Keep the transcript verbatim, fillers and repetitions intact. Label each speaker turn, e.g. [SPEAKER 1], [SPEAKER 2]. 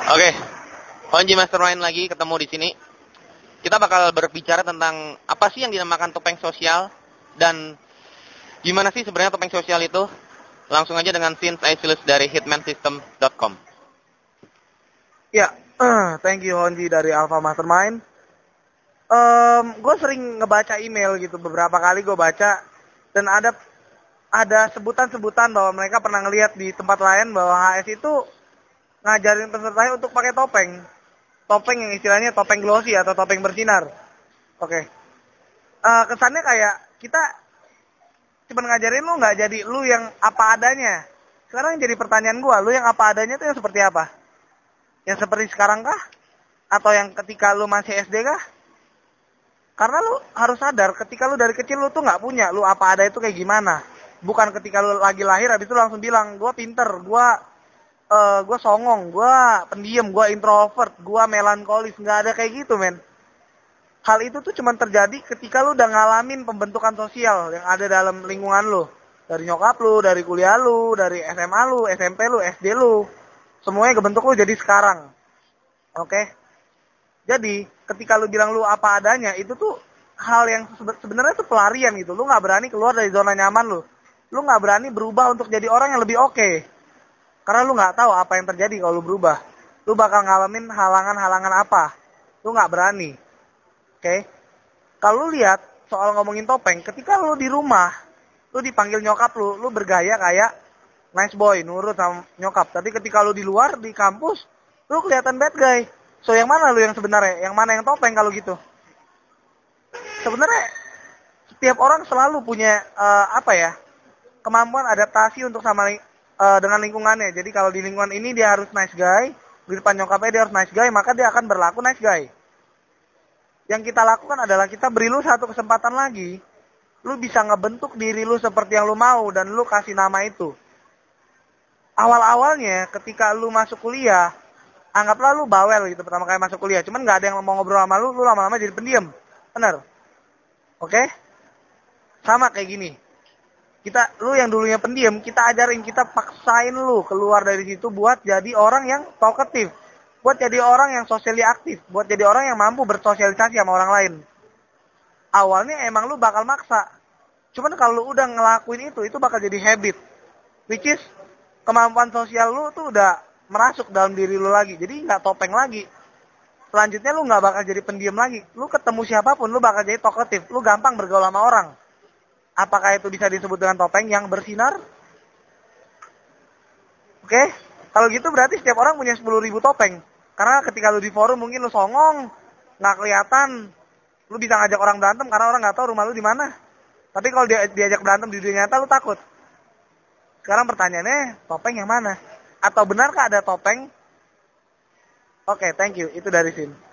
[SPEAKER 1] Oke, Honji Mastermind lagi ketemu di sini. Kita bakal berbicara tentang apa sih yang dinamakan topeng sosial dan gimana sih sebenarnya topeng sosial itu. Langsung aja dengan Vince Aisilis dari hitman system dot com.
[SPEAKER 2] Ya, uh, thank you Honji dari Alpha Mastermind. Um, gue sering ngebaca email gitu, beberapa kali gue baca dan ada ada sebutan-sebutan bahwa mereka pernah ngelihat di tempat lain bahwa H S itu ngajarin pesertanya untuk pakai topeng. Topeng yang istilahnya topeng glossy atau topeng bersinar. Oke. Okay. Uh, kesannya kayak kita cuma ngajarin lu nggak jadi lu yang apa adanya. Sekarang jadi pertanyaan gue, lu yang apa adanya itu yang seperti apa? Yang seperti sekarang kah? Atau yang ketika lu masih S D kah? Karena lu harus sadar ketika lu dari kecil lu tuh nggak punya lu apa ada itu kayak gimana. Bukan ketika lu lagi lahir habis itu langsung bilang gue pinter, gue uh, gue songong, gue pendiam, gue introvert, gue melankolis. Nggak ada kayak gitu men. Hal itu tuh cuma terjadi ketika lu udah ngalamin pembentukan sosial yang ada dalam lingkungan lu. Dari nyokap lu, dari kuliah lu, dari S M A lu, S M P lu, S D lu. Semuanya kebentuk lu jadi sekarang. Oke? Okay? Jadi, ketika lu bilang lu apa adanya, itu tuh hal yang sebenarnya tuh pelarian gitu. Lu gak berani keluar dari zona nyaman lu. Lu gak berani berubah untuk jadi orang yang lebih oke. Okay. Karena lu gak tahu apa yang terjadi kalau lu berubah. Lu bakal ngalamin halangan-halangan apa. Lu gak berani. Oke? Okay? Kalau lu lihat soal ngomongin topeng, ketika lu di rumah, lu dipanggil nyokap lu, lu bergaya kayak nice boy, nurut sama nyokap. Tapi ketika lu di luar, di kampus, lu kelihatan bad guy. So, yang mana lu yang sebenarnya? Yang mana yang topeng kalau gitu? Sebenarnya, setiap orang selalu punya, uh, apa ya, kemampuan adaptasi untuk sama uh, dengan lingkungannya. Jadi, kalau di lingkungan ini dia harus nice guy, di depan nyokapnya dia harus nice guy, maka dia akan berlaku nice guy. Yang kita lakukan adalah kita beri lu satu kesempatan lagi. Lu bisa ngebentuk diri lu seperti yang lu mau, dan lu kasih nama itu. Awal-awalnya, ketika lu masuk kuliah, anggaplah lu bawel gitu pertama kali masuk kuliah. Cuman gak ada yang mau ngobrol sama lu, lu lama-lama jadi pendiam. Bener? Oke? Okay? Sama kayak gini. Kita, lu yang dulunya pendiam, kita ajarin, kita paksain lu keluar dari situ buat jadi orang yang talkative. Buat jadi orang yang socially aktif. Buat jadi orang yang mampu bersosialisasi sama orang lain. Awalnya emang lu bakal maksa. Cuman kalau lu udah ngelakuin itu, itu bakal jadi habit. Which is, kemampuan sosial lu tuh udah merasuk dalam diri lu lagi. Jadi nggak topeng lagi. Selanjutnya lu nggak bakal jadi pendiam lagi. Lu ketemu siapapun, lu bakal jadi talkative. Lu gampang bergaul sama orang. Apakah itu bisa disebut dengan topeng yang bersinar? Oke? Okay? Kalau gitu berarti setiap orang punya sepuluh ribu topeng. Karena ketika lu di forum mungkin lu songong, nggak kelihatan. Lu bisa ngajak orang berantem karena orang nggak tahu rumah lu di mana. Tapi kalau dia, diajak berantem di dunia nyata, lu takut. Sekarang pertanyaannya, topeng yang mana? Atau benarkah ada topeng? Oke, okay, thank you. Itu dari sini.